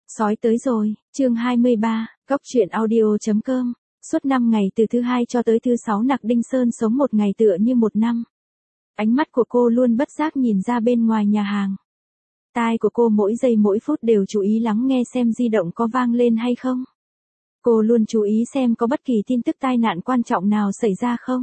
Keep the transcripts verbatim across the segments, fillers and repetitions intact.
Sói tới rồi, chương hai mươi ba, Góc truyện audio.com. Suốt năm ngày từ thứ hai cho tới thứ sáu Nặc Đinh Sơn sống một ngày tựa như một năm. Ánh mắt của cô luôn bất giác nhìn ra bên ngoài nhà hàng. Tai của cô mỗi giây mỗi phút đều chú ý lắng nghe xem di động có vang lên hay không. Cô luôn chú ý xem có bất kỳ tin tức tai nạn quan trọng nào xảy ra không.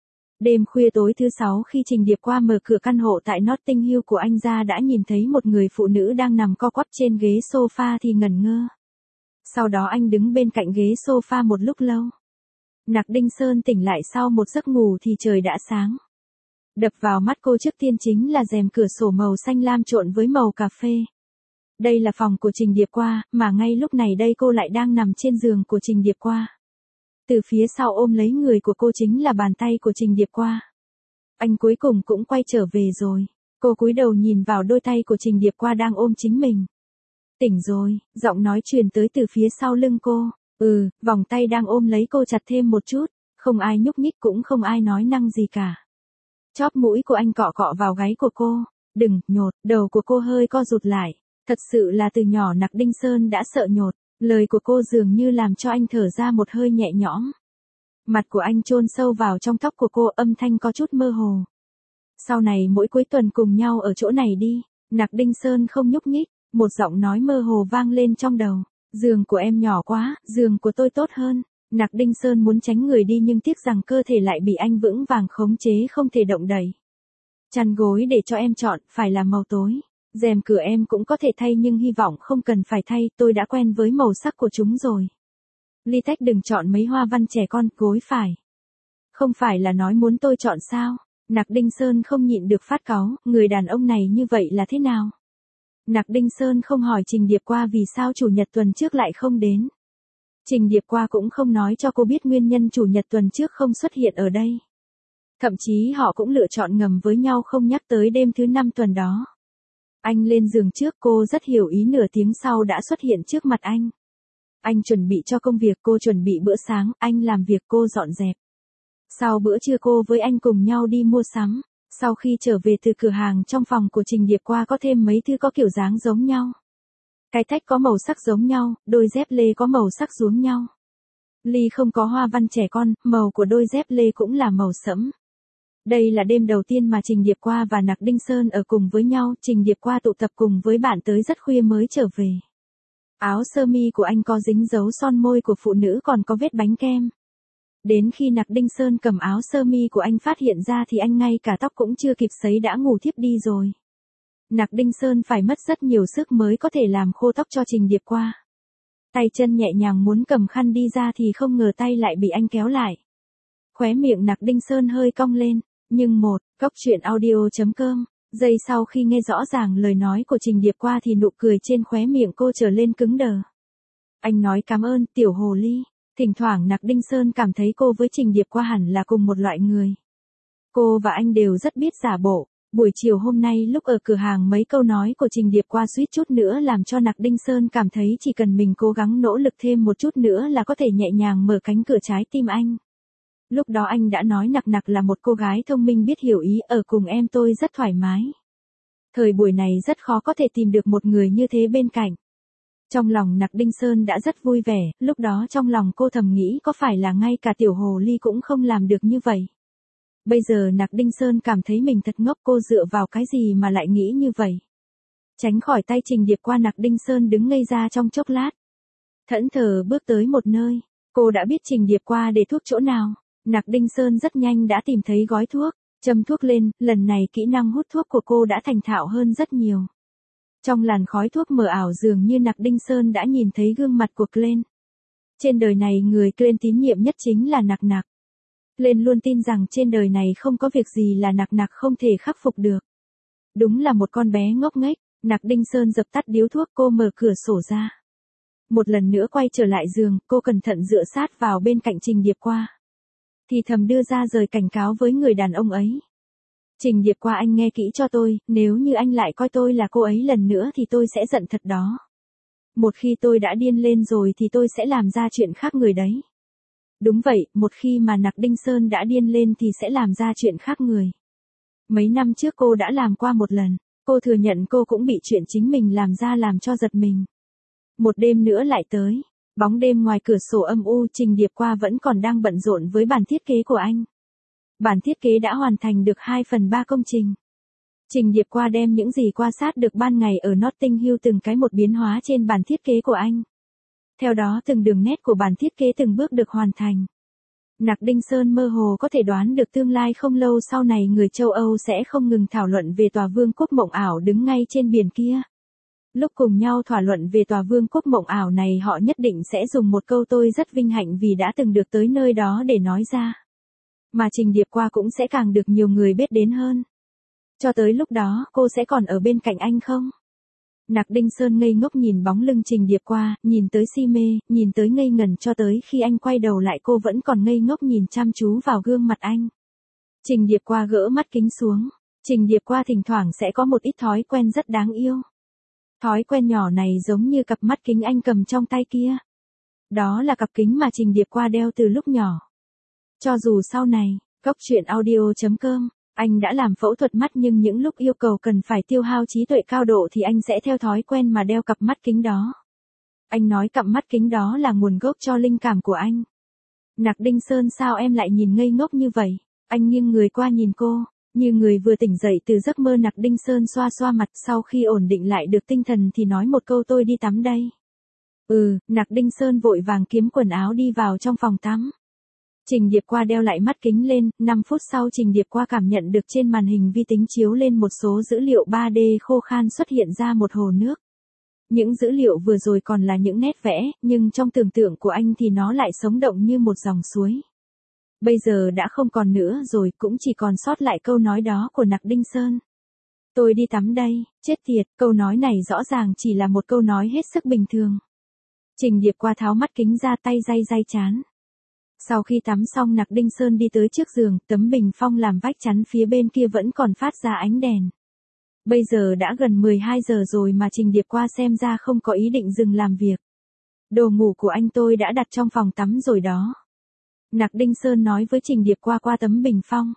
Đêm khuya tối thứ sáu khi Trình Điệp qua mở cửa căn hộ tại Notting Hill của anh ra đã nhìn thấy một người phụ nữ đang nằm co quắp trên ghế sofa thì ngẩn ngơ. Sau đó anh đứng bên cạnh ghế sofa một lúc lâu. Nặc Đinh Sơn tỉnh lại sau một giấc ngủ thì trời đã sáng. Đập vào mắt cô trước tiên chính là rèm cửa sổ màu xanh lam trộn với màu cà phê. Đây là phòng của Trình Điệp qua, mà ngay lúc này đây cô lại đang nằm trên giường của Trình Điệp qua. Từ phía sau ôm lấy người của cô chính là bàn tay của Trình Điệp qua. Anh cuối cùng cũng quay trở về rồi. Cô cúi đầu nhìn vào đôi tay của Trình Điệp qua đang ôm chính mình. Tỉnh rồi, giọng nói truyền tới từ phía sau lưng cô. Ừ, vòng tay đang ôm lấy cô chặt thêm một chút. Không ai nhúc nhích cũng không ai nói năng gì cả. Chóp mũi của anh cọ cọ vào gáy của cô. Đừng, nhột, đầu của cô hơi co rụt lại. Thật sự là từ nhỏ Nặc Đinh Sơn đã sợ nhột. Lời của cô dường như làm cho anh thở ra một hơi nhẹ nhõm. Mặt của anh chôn sâu vào trong tóc của cô, âm thanh có chút mơ hồ. Sau này mỗi cuối tuần cùng nhau ở chỗ này đi. Nặc Đinh Sơn không nhúc nhích, một giọng nói mơ hồ vang lên trong đầu. Giường của em nhỏ quá, giường của tôi tốt hơn. Nặc Đinh Sơn muốn tránh người đi nhưng tiếc rằng cơ thể lại bị anh vững vàng khống chế không thể động đậy. Chăn gối để cho em chọn, phải là màu tối. Rèm cửa em cũng có thể thay nhưng hy vọng không cần phải thay, tôi đã quen với màu sắc của chúng rồi. Ly Tách đừng chọn mấy hoa văn trẻ con, gối phải. Không phải là nói muốn tôi chọn sao? Nặc Đinh Sơn không nhịn được phát cáu, người đàn ông này như vậy là thế nào? Nặc Đinh Sơn không hỏi Trình Điệp qua vì sao chủ nhật tuần trước lại không đến. Trình Điệp qua cũng không nói cho cô biết nguyên nhân chủ nhật tuần trước không xuất hiện ở đây. Thậm chí họ cũng lựa chọn ngầm với nhau không nhắc tới đêm thứ năm tuần đó. Anh lên giường trước, cô rất hiểu ý, nửa tiếng sau đã xuất hiện trước mặt anh. Anh chuẩn bị cho công việc, cô chuẩn bị bữa sáng, anh làm việc, cô dọn dẹp. Sau bữa trưa cô với anh cùng nhau đi mua sắm. Sau khi trở về từ cửa hàng, trong phòng của Trình Điệp qua có thêm mấy thứ có kiểu dáng giống nhau. Cái tách có màu sắc giống nhau, đôi dép lê có màu sắc giống nhau. Ly không có hoa văn trẻ con, màu của đôi dép lê cũng là màu sẫm. Đây là đêm đầu tiên mà Trình Điệp qua và Nặc Đinh Sơn ở cùng với nhau. Trình Điệp qua tụ tập cùng với bạn tới rất khuya mới trở về. Áo sơ mi của anh có dính dấu son môi của phụ nữ, còn có vết bánh kem. Đến khi Nặc Đinh Sơn cầm áo sơ mi của anh phát hiện ra thì anh ngay cả tóc cũng chưa kịp sấy đã ngủ thiếp đi rồi. Nặc Đinh Sơn phải mất rất nhiều sức mới có thể làm khô tóc cho Trình Điệp qua. Tay chân nhẹ nhàng muốn cầm khăn đi ra thì không ngờ tay lại bị anh kéo lại. Khóe miệng Nặc Đinh Sơn hơi cong lên. Nhưng một, Góc truyện audio.com, giây sau khi nghe rõ ràng lời nói của Trình Điệp qua thì nụ cười trên khóe miệng cô trở lên cứng đờ. Anh nói cảm ơn, tiểu hồ ly. Thỉnh thoảng Nặc Đinh Sơn cảm thấy cô với Trình Điệp qua hẳn là cùng một loại người. Cô và anh đều rất biết giả bộ. Buổi chiều hôm nay lúc ở cửa hàng, mấy câu nói của Trình Điệp qua suýt chút nữa làm cho Nặc Đinh Sơn cảm thấy chỉ cần mình cố gắng nỗ lực thêm một chút nữa là có thể nhẹ nhàng mở cánh cửa trái tim anh. Lúc đó anh đã nói Nặc Nặc là một cô gái thông minh biết hiểu ý, ở cùng em tôi rất thoải mái. Thời buổi này rất khó có thể tìm được một người như thế bên cạnh. Trong lòng Nặc Đinh Sơn đã rất vui vẻ, lúc đó trong lòng cô thầm nghĩ có phải là ngay cả tiểu hồ ly cũng không làm được như vậy. Bây giờ Nặc Đinh Sơn cảm thấy mình thật ngốc, cô dựa vào cái gì mà lại nghĩ như vậy. Tránh khỏi tay Trình Điệp qua, Nặc Đinh Sơn đứng ngây ra trong chốc lát. Thẫn thờ bước tới một nơi, cô đã biết Trình Điệp qua để thuốc chỗ nào. Nặc Đinh Sơn rất nhanh đã tìm thấy gói thuốc, châm thuốc lên, lần này kỹ năng hút thuốc của cô đã thành thạo hơn rất nhiều. Trong làn khói thuốc mờ ảo dường như Nặc Đinh Sơn đã nhìn thấy gương mặt của Glenn. Trên đời này người Glenn tín nhiệm nhất chính là Nặc Nặc. Glenn luôn tin rằng trên đời này không có việc gì là Nặc Nặc không thể khắc phục được. Đúng là một con bé ngốc nghếch. Nặc Đinh Sơn dập tắt điếu thuốc, cô mở cửa sổ ra. Một lần nữa quay trở lại giường, cô cẩn thận dựa sát vào bên cạnh Trình Điệp qua. Thì thầm đưa ra lời cảnh cáo với người đàn ông ấy. Trình Điệp qua, anh nghe kỹ cho tôi, nếu như anh lại coi tôi là cô ấy lần nữa thì tôi sẽ giận thật đó. Một khi tôi đã điên lên rồi thì tôi sẽ làm ra chuyện khác người đấy. Đúng vậy, một khi mà Nặc Đinh Sơn đã điên lên thì sẽ làm ra chuyện khác người. Mấy năm trước cô đã làm qua một lần, cô thừa nhận cô cũng bị chuyện chính mình làm ra làm cho giật mình. Một đêm nữa lại tới. Bóng đêm ngoài cửa sổ âm u, Trình Điệp Qua vẫn còn đang bận rộn với bản thiết kế của anh. Bản thiết kế đã hoàn thành được hai phần ba công trình. Trình Điệp Qua đem những gì quan sát được ban ngày ở Notting Hill từng cái một biến hóa trên bản thiết kế của anh. Theo đó từng đường nét của bản thiết kế từng bước được hoàn thành. Nặc Đinh Sơn mơ hồ có thể đoán được tương lai không lâu sau này người châu Âu sẽ không ngừng thảo luận về tòa vương quốc mộng ảo đứng ngay trên biển kia. Lúc cùng nhau thảo luận về tòa vương quốc mộng ảo này họ nhất định sẽ dùng một câu tôi rất vinh hạnh vì đã từng được tới nơi đó để nói ra. Mà Trình Điệp Qua cũng sẽ càng được nhiều người biết đến hơn. Cho tới lúc đó cô sẽ còn ở bên cạnh anh không? Nặc Đinh Sơn ngây ngốc nhìn bóng lưng Trình Điệp Qua, nhìn tới si mê, nhìn tới ngây ngẩn cho tới khi anh quay đầu lại cô vẫn còn ngây ngốc nhìn chăm chú vào gương mặt anh. Trình Điệp Qua gỡ mắt kính xuống. Trình Điệp Qua thỉnh thoảng sẽ có một ít thói quen rất đáng yêu. Thói quen nhỏ này giống như cặp mắt kính anh cầm trong tay kia. Đó là cặp kính mà Trình Điệp Qua đeo từ lúc nhỏ. Cho dù sau này, Cốc truyện audio chấm com, anh đã làm phẫu thuật mắt nhưng những lúc yêu cầu cần phải tiêu hao trí tuệ cao độ thì anh sẽ theo thói quen mà đeo cặp mắt kính đó. Anh nói cặp mắt kính đó là nguồn gốc cho linh cảm của anh. Nặc Đinh Sơn sao em lại nhìn ngây ngốc như vậy? Anh nghiêng người qua nhìn cô, như người vừa tỉnh dậy từ giấc mơ. Nặc Đinh Sơn xoa xoa mặt sau khi ổn định lại được tinh thần thì nói một câu tôi đi tắm đây. Ừ, Nặc Đinh Sơn vội vàng kiếm quần áo đi vào trong phòng tắm. Trình Điệp Qua đeo lại mắt kính lên, năm phút sau Trình Điệp Qua cảm nhận được trên màn hình vi tính chiếu lên một số dữ liệu ba D khô khan xuất hiện ra một hồ nước. Những dữ liệu vừa rồi còn là những nét vẽ, nhưng trong tưởng tượng của anh thì nó lại sống động như một dòng suối. Bây giờ đã không còn nữa rồi, cũng chỉ còn sót lại câu nói đó của Nặc Đinh Sơn. Tôi đi tắm đây, chết tiệt, câu nói này rõ ràng chỉ là một câu nói hết sức bình thường. Trình Điệp Qua tháo mắt kính ra tay day day chán. Sau khi tắm xong Nặc Đinh Sơn đi tới trước giường, tấm bình phong làm vách chắn phía bên kia vẫn còn phát ra ánh đèn. Bây giờ đã gần mười hai giờ rồi mà Trình Điệp Qua xem ra không có ý định dừng làm việc. Đồ ngủ của anh tôi đã đặt trong phòng tắm rồi đó. Nặc Đinh Sơn nói với Trình Điệp Qua qua tấm bình phong.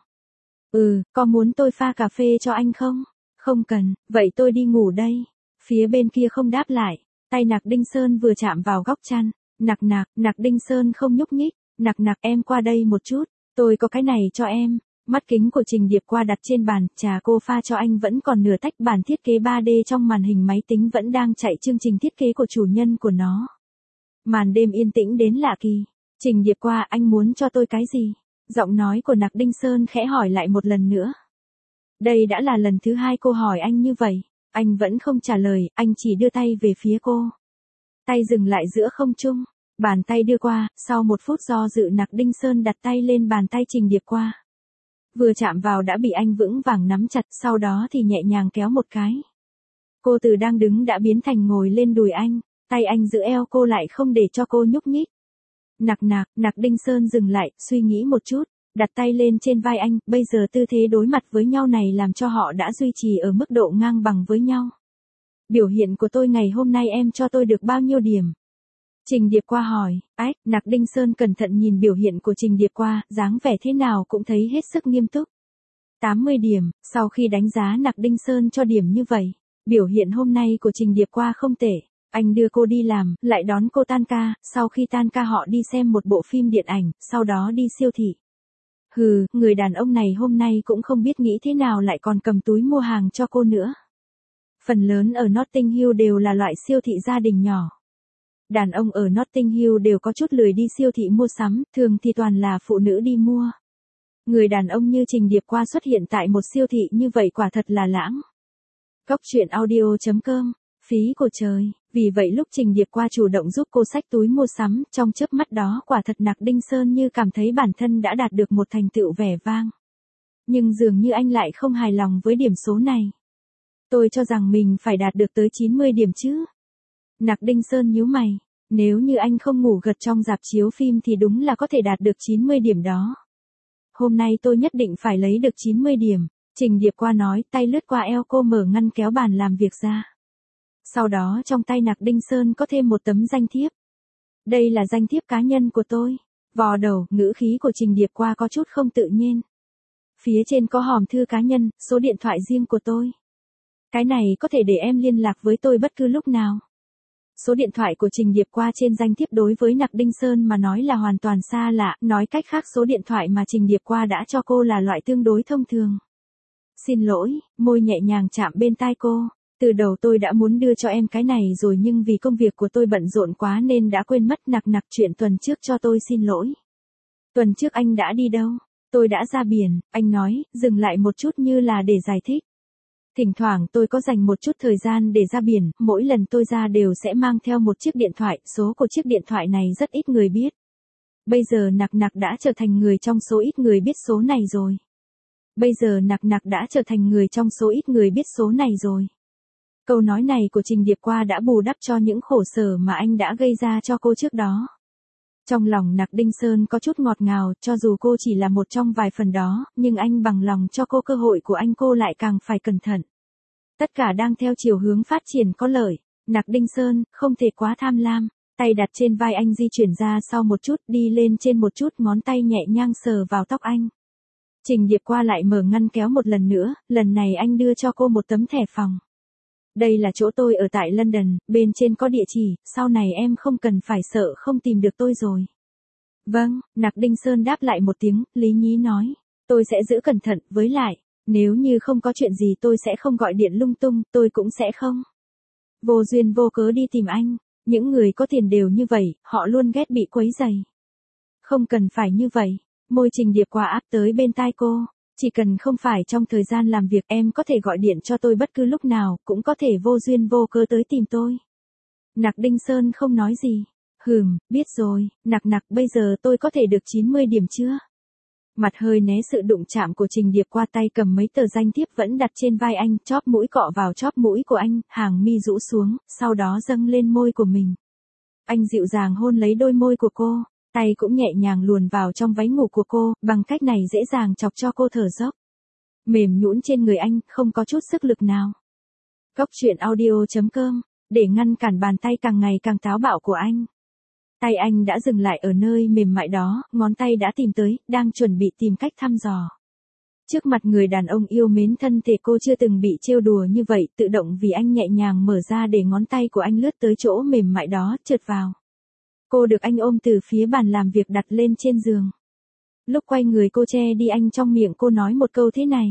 Ừ, có muốn tôi pha cà phê cho anh không? Không cần, vậy tôi đi ngủ đây. Phía bên kia không đáp lại, tay Nặc Đinh Sơn vừa chạm vào góc chăn. Nặc nặc, Nặc Đinh Sơn không nhúc nhích. Nặc nặc em qua đây một chút, tôi có cái này cho em. Mắt kính của Trình Điệp Qua đặt trên bàn, trà cô pha cho anh vẫn còn nửa tách. Bản thiết kế ba D trong màn hình máy tính vẫn đang chạy chương trình thiết kế của chủ nhân của nó. Màn đêm yên tĩnh đến lạ kỳ. Trình Điệp Qua, anh muốn cho tôi cái gì? Giọng nói của Nặc Đinh Sơn khẽ hỏi lại một lần nữa. Đây đã là lần thứ hai cô hỏi anh như vậy. Anh vẫn không trả lời, anh chỉ đưa tay về phía cô. Tay dừng lại giữa không trung. Bàn tay đưa qua, sau một phút do dự Nặc Đinh Sơn đặt tay lên bàn tay Trình Điệp Qua. Vừa chạm vào đã bị anh vững vàng nắm chặt, sau đó thì nhẹ nhàng kéo một cái. Cô từ đang đứng đã biến thành ngồi lên đùi anh, tay anh giữ eo cô lại không để cho cô nhúc nhích. Nặc nặc, Nặc Đinh Sơn dừng lại, suy nghĩ một chút, đặt tay lên trên vai anh, bây giờ tư thế đối mặt với nhau này làm cho họ đã duy trì ở mức độ ngang bằng với nhau. Biểu hiện của tôi ngày hôm nay em cho tôi được bao nhiêu điểm? Trình Điệp Qua hỏi. Ách, Nặc Đinh Sơn cẩn thận nhìn biểu hiện của Trình Điệp Qua, dáng vẻ thế nào cũng thấy hết sức nghiêm túc. tám mươi điểm, sau khi đánh giá Nặc Đinh Sơn cho điểm như vậy, biểu hiện hôm nay của Trình Điệp Qua không tệ. Anh đưa cô đi làm, lại đón cô tan ca, sau khi tan ca họ đi xem một bộ phim điện ảnh, sau đó đi siêu thị. Hừ, người đàn ông này hôm nay cũng không biết nghĩ thế nào lại còn cầm túi mua hàng cho cô nữa. Phần lớn ở Notting Hill đều là loại siêu thị gia đình nhỏ. Đàn ông ở Notting Hill đều có chút lười đi siêu thị mua sắm, thường thì toàn là phụ nữ đi mua. Người đàn ông như Trình Điệp Qua xuất hiện tại một siêu thị như vậy quả thật là lãng. Cốc truyện audio chấm com, phí của trời, vì vậy lúc Trình Điệp Qua chủ động giúp cô xách túi mua sắm, trong chớp mắt đó quả thật Nặc Đinh Sơn như cảm thấy bản thân đã đạt được một thành tựu vẻ vang. Nhưng dường như anh lại không hài lòng với điểm số này. Tôi cho rằng mình phải đạt được tới chín mươi điểm chứ. Nặc Đinh Sơn nhíu mày, nếu như anh không ngủ gật trong rạp chiếu phim thì đúng là có thể đạt được chín mươi điểm đó. Hôm nay tôi nhất định phải lấy được chín mươi điểm, Trình Điệp Qua nói, tay lướt qua eo cô mở ngăn kéo bàn làm việc ra. Sau đó trong tay Nặc Đinh Sơn có thêm một tấm danh thiếp. Đây là danh thiếp cá nhân của tôi. Vò đầu, ngữ khí của Trình Điệp Qua có chút không tự nhiên. Phía trên có hòm thư cá nhân, số điện thoại riêng của tôi. Cái này có thể để em liên lạc với tôi bất cứ lúc nào. Số điện thoại của Trình Điệp qua trên danh thiếp đối với Nặc Đinh Sơn mà nói là hoàn toàn xa lạ, nói cách khác số điện thoại mà Trình Điệp qua đã cho cô là loại tương đối thông thường. Xin lỗi, môi nhẹ nhàng chạm bên tai cô. Từ đầu tôi đã muốn đưa cho em cái này rồi nhưng vì công việc của tôi bận rộn quá nên đã quên mất. Nặc nặc chuyện tuần trước cho tôi xin lỗi. Tuần trước anh đã đi đâu? Tôi đã ra biển, anh nói, dừng lại một chút như là để giải thích. Thỉnh thoảng tôi có dành một chút thời gian để ra biển, mỗi lần tôi ra đều sẽ mang theo một chiếc điện thoại, số của chiếc điện thoại này rất ít người biết. Bây giờ Nặc Nặc đã trở thành người trong số ít người biết số này rồi. Bây giờ Nặc Nặc đã trở thành người trong số ít người biết số này rồi. Câu nói này của Trình Điệp qua đã bù đắp cho những khổ sở mà anh đã gây ra cho cô trước đó. Trong lòng Nặc Đinh Sơn có chút ngọt ngào, cho dù cô chỉ là một trong vài phần đó, nhưng anh bằng lòng cho cô cơ hội của anh, cô lại càng phải cẩn thận. Tất cả đang theo chiều hướng phát triển có lợi. Nặc Đinh Sơn, không thể quá tham lam. Tay đặt trên vai anh di chuyển ra sau một chút, đi lên trên một chút, ngón tay nhẹ nhàng sờ vào tóc anh. Trình Điệp qua lại mở ngăn kéo một lần nữa, lần này anh đưa cho cô một tấm thẻ phòng. Đây là chỗ tôi ở tại London, bên trên có địa chỉ, sau này em không cần phải sợ không tìm được tôi rồi. Vâng, Nặc Đinh Sơn đáp lại một tiếng, lý nhí nói. Tôi sẽ giữ cẩn thận, với lại, nếu như không có chuyện gì tôi sẽ không gọi điện lung tung, tôi cũng sẽ không vô duyên vô cớ đi tìm anh. Những người có tiền đều như vậy, họ luôn ghét bị quấy rầy. Không cần phải như vậy. Môi Trình Điệp qua áp tới bên tai cô. Chỉ cần không phải trong thời gian làm việc, em có thể gọi điện cho tôi bất cứ lúc nào, cũng có thể vô duyên vô cớ tới tìm tôi. Nặc Đinh Sơn không nói gì. Hừm, biết rồi, Nặc Nặc, bây giờ tôi có thể được chín mươi điểm chưa? Mặt hơi né sự đụng chạm của Trình Điệp qua, tay cầm mấy tờ danh thiếp vẫn đặt trên vai anh, chóp mũi cọ vào chóp mũi của anh, hàng mi rũ xuống, sau đó dâng lên môi của mình. Anh dịu dàng hôn lấy đôi môi của cô, tay cũng nhẹ nhàng luồn vào trong váy ngủ của cô, bằng cách này dễ dàng chọc cho cô thở dốc. Mềm nhũn trên người anh, không có chút sức lực nào. Cốc truyện audio chấm com, để ngăn cản bàn tay càng ngày càng táo bạo của anh. Tay anh đã dừng lại ở nơi mềm mại đó, ngón tay đã tìm tới, đang chuẩn bị tìm cách thăm dò. Trước mặt người đàn ông yêu mến thân thể cô chưa từng bị trêu đùa như vậy, tự động vì anh nhẹ nhàng mở ra để ngón tay của anh lướt tới chỗ mềm mại đó, trượt vào. Cô được anh ôm từ phía bàn làm việc đặt lên trên giường. Lúc quay người cô che đi anh, trong miệng cô nói một câu thế này.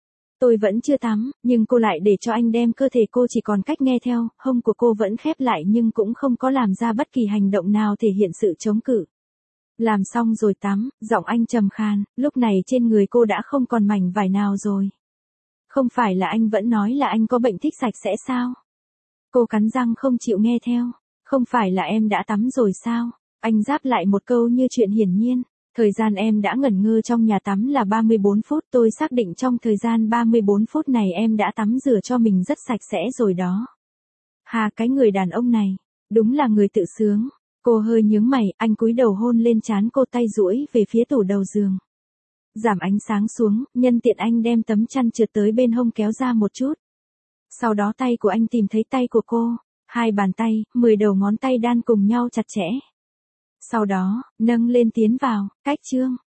Tôi vẫn chưa tắm, nhưng cô lại để cho anh đem cơ thể cô chỉ còn cách nghe theo, hông của cô vẫn khép lại nhưng cũng không có làm ra bất kỳ hành động nào thể hiện sự chống cự. Làm xong rồi tắm, giọng anh trầm khan, lúc này trên người cô đã không còn mảnh vải nào rồi. Không phải là anh vẫn nói là anh có bệnh thích sạch sẽ sao? Cô cắn răng không chịu nghe theo. Không phải là em đã tắm rồi sao? Anh giáp lại một câu như chuyện hiển nhiên. Thời gian em đã ngẩn ngơ trong nhà tắm là ba mươi bốn phút, tôi xác định trong thời gian ba mươi bốn phút này em đã tắm rửa cho mình rất sạch sẽ rồi đó. Hà, cái người đàn ông này, đúng là người tự sướng. Cô hơi nhướng mày, anh cúi đầu hôn lên trán cô, tay duỗi về phía tủ đầu giường. Giảm ánh sáng xuống, nhân tiện anh đem tấm chăn trượt tới bên hông kéo ra một chút. Sau đó tay của anh tìm thấy tay của cô. Hai bàn tay, mười đầu ngón tay đan cùng nhau chặt chẽ. Sau đó, nâng lên tiến vào, cách chương.